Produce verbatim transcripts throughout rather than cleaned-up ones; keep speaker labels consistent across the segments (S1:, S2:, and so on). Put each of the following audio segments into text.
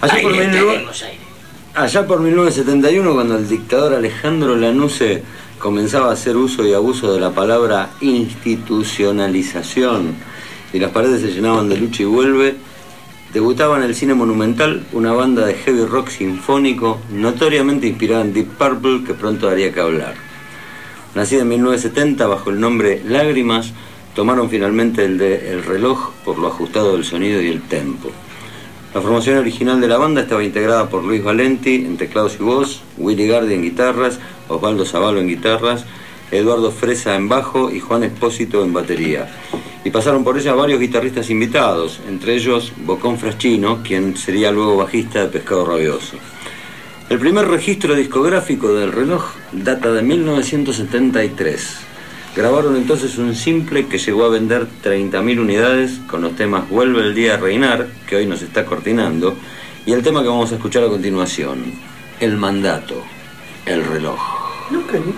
S1: Allá
S2: aire
S1: por,
S2: que
S1: mil...
S2: tenemos aire.
S1: Allá por mil novecientos setenta y uno, cuando el dictador Alejandro Lanusse comenzaba a hacer uso y abuso de la palabra institucionalización y las paredes se llenaban de Lucha y Vuelve, debutaba en el cine Monumental una banda de heavy rock sinfónico notoriamente inspirada en Deep Purple que pronto daría que hablar. Nacida en mil novecientos setenta bajo el nombre Lágrimas, tomaron finalmente el de El Reloj por lo ajustado del sonido y el tempo. La formación original de la banda estaba integrada por Luis Valenti en teclados y voz, Willy Gardi en guitarras, Osvaldo Zavalo en guitarras, Eduardo Fresa en bajo y Juan Espósito en batería. Y pasaron por ella varios guitarristas invitados, entre ellos Bocón Fraschino, quien sería luego bajista de Pescado Rabioso. El primer registro discográfico del Reloj data de mil novecientos setenta y tres. Grabaron entonces un simple que llegó a vender treinta mil unidades con los temas Vuelve el día a reinar, que hoy nos está cortinando, y el tema que vamos a escuchar a continuación, El mandato, El reloj.
S2: Nunca ni...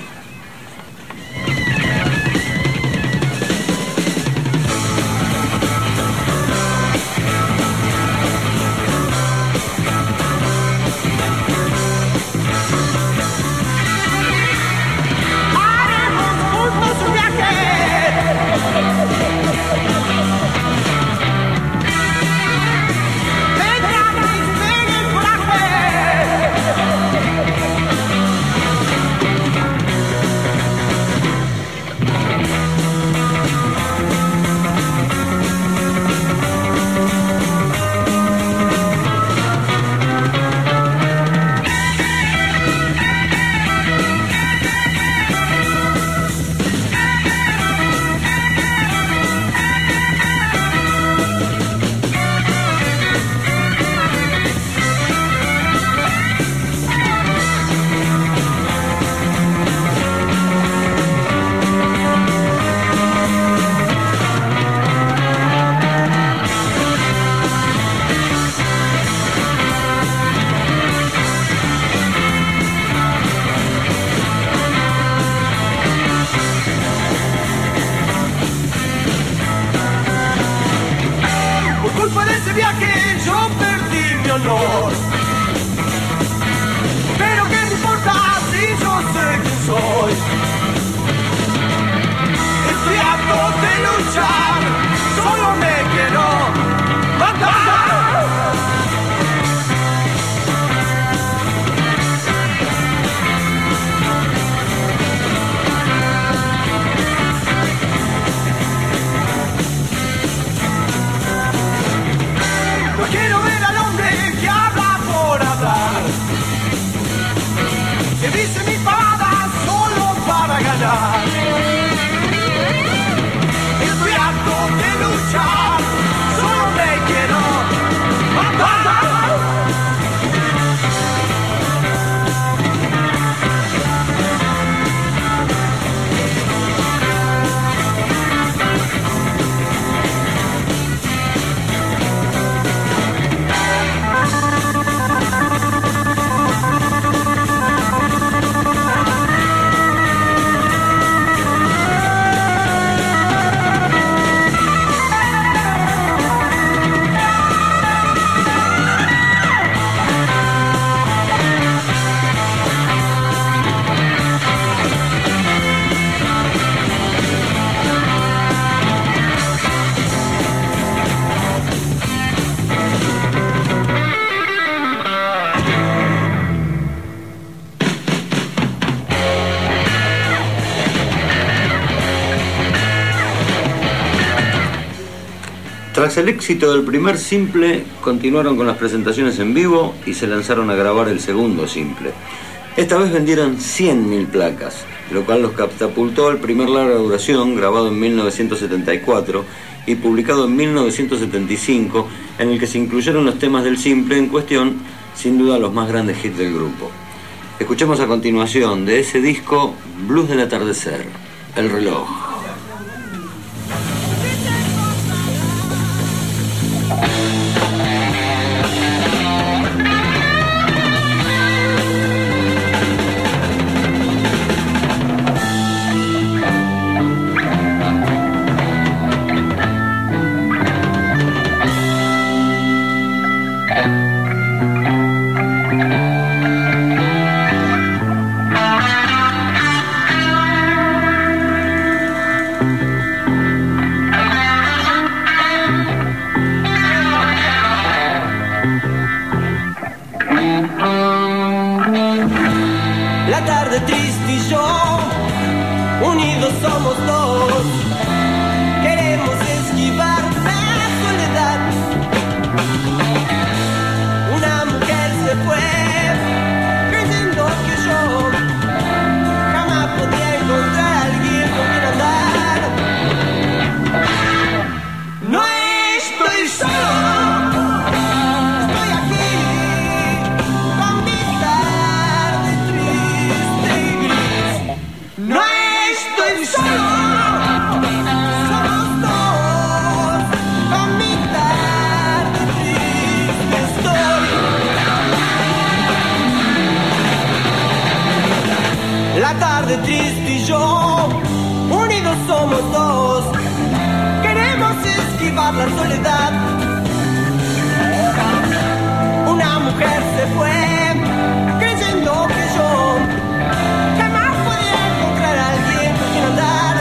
S1: Tras el éxito del primer simple, continuaron con las presentaciones en vivo y se lanzaron a grabar el segundo simple. Esta vez vendieron cien mil placas, lo cual los catapultó al primer larga duración, grabado en mil novecientos setenta y cuatro y publicado en mil novecientos setenta y cinco, en el que se incluyeron los temas del simple en cuestión, sin duda los más grandes hits del grupo. Escuchemos a continuación de ese disco Blues del atardecer, El reloj.
S2: La tarde triste y yo, unidos somos dos, queremos esquivar la soledad. Una mujer se fue, creyendo que yo jamás podía encontrar a alguien con quien andar. No estoy solo, estoy aquí con mi tarde triste y gris. No estoy solo, somos dos con mi tarde triste estoy. La tarde triste y yo, unidos somos dos, queremos esquivar la soledad. Una mujer se fue, creyendo que yo jamás podía encontrar a alguien con quien andar.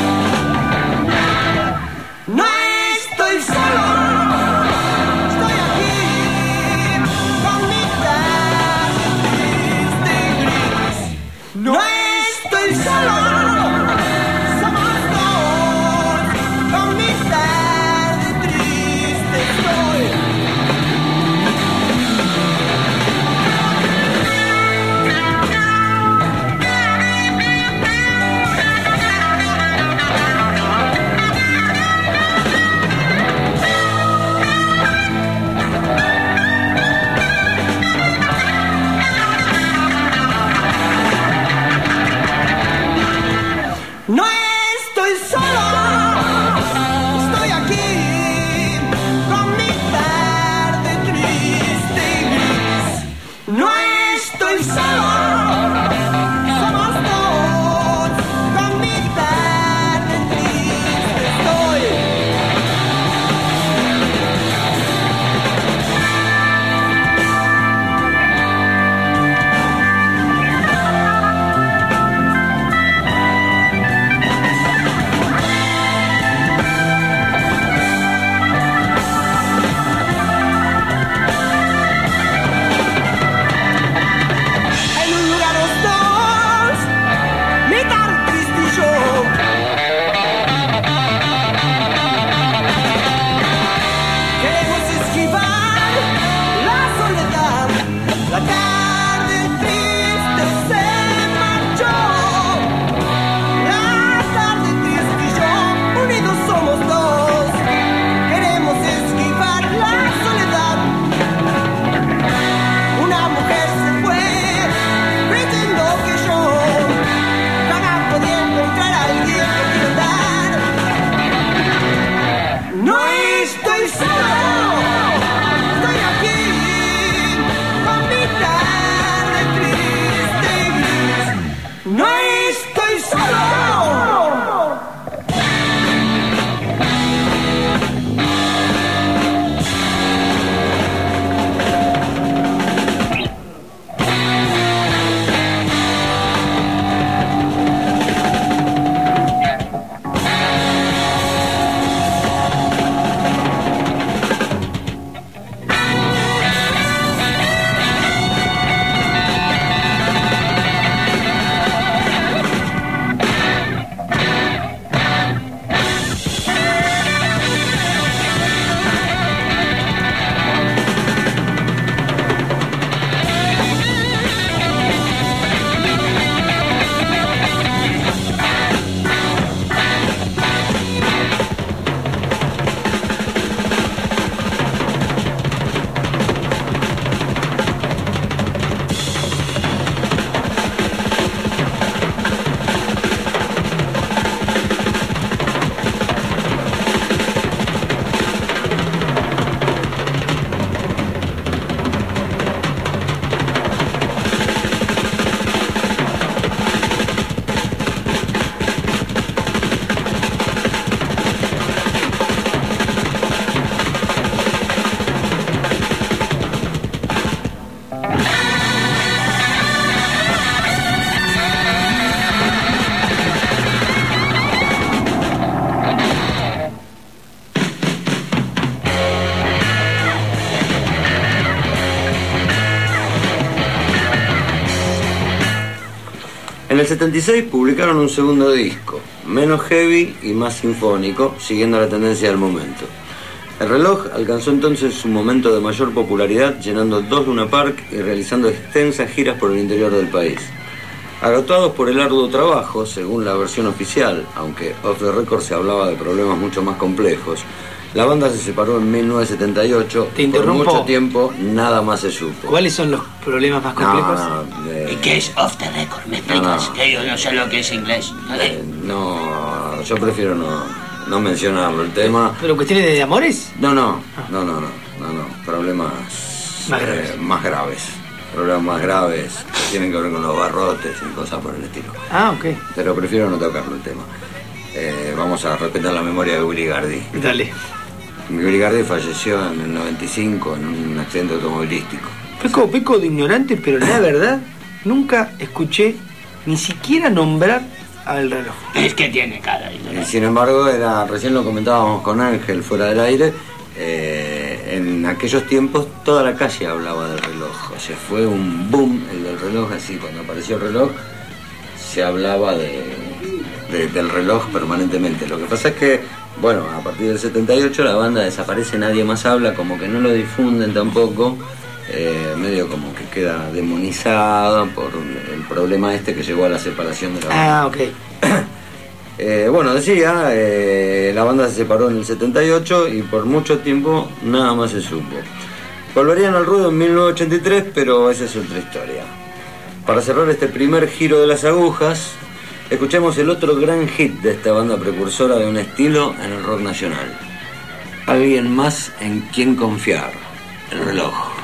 S2: No estoy solo, estoy aquí con mi tarde triste y gris. No estoy solo, somos dos con mi tarde triste.
S1: En el setenta y seis publicaron un segundo disco, menos heavy y más sinfónico, siguiendo la tendencia del momento. El Reloj alcanzó entonces su momento de mayor popularidad, llenando dos Luna Park y realizando extensas giras por el interior del país. Agotados por el arduo trabajo, según la versión oficial, aunque off the record se hablaba de problemas mucho más complejos, la banda se separó en mil novecientos setenta y ocho.
S3: Te interrumpo.
S1: Por mucho tiempo nada más se supo.
S3: ¿Cuáles son los problemas más complejos?
S1: No, no, de-
S4: ¿Y qué es off the record? ¿Me explicas?
S1: No.
S4: Que yo no sé lo que es inglés.
S1: eh, no, yo prefiero no, no mencionarlo. El tema...
S3: ¿Pero cuestiones de amores?
S1: No, no, no, no, no, no, no. Problemas
S3: Más graves.
S1: eh, más graves. Problemas más graves que tienen que ver con los barrotes y cosas por el estilo.
S3: Ah, ok.
S1: Pero prefiero no tocarlo el tema. Eh, vamos a respetar la memoria de Willy Gardi.
S3: Dale.
S1: Willy Gardi falleció en el noventa y cinco en un accidente automovilístico.
S3: Peco, peco de ignorante, pero la verdad, nunca escuché ni siquiera nombrar al Reloj.
S4: Es que tiene cara de
S1: Y
S4: ignorante.
S1: sin embargo, era, recién lo comentábamos con Ángel fuera del aire, eh, en aquellos tiempos toda la calle hablaba del Reloj. O sea, fue un boom el del Reloj, así cuando apareció el Reloj se hablaba de, de- del Reloj permanentemente. Lo que pasa es que, bueno, a partir del setenta y ocho la banda desaparece, nadie más habla, como que no lo difunden tampoco, eh, medio como que queda demonizada por el problema este que llegó a la separación de la banda.
S3: Ah, ok.
S1: Eh, bueno, decía, eh, la banda se separó en el setenta y ocho y por mucho tiempo nada más se supo. Volverían al ruedo en mil novecientos ochenta y tres, pero esa es otra historia. Para cerrar este primer giro de las agujas, escuchemos el otro gran hit de esta banda precursora de un estilo en el rock nacional. Alguien más en quien confiar, el Reloj.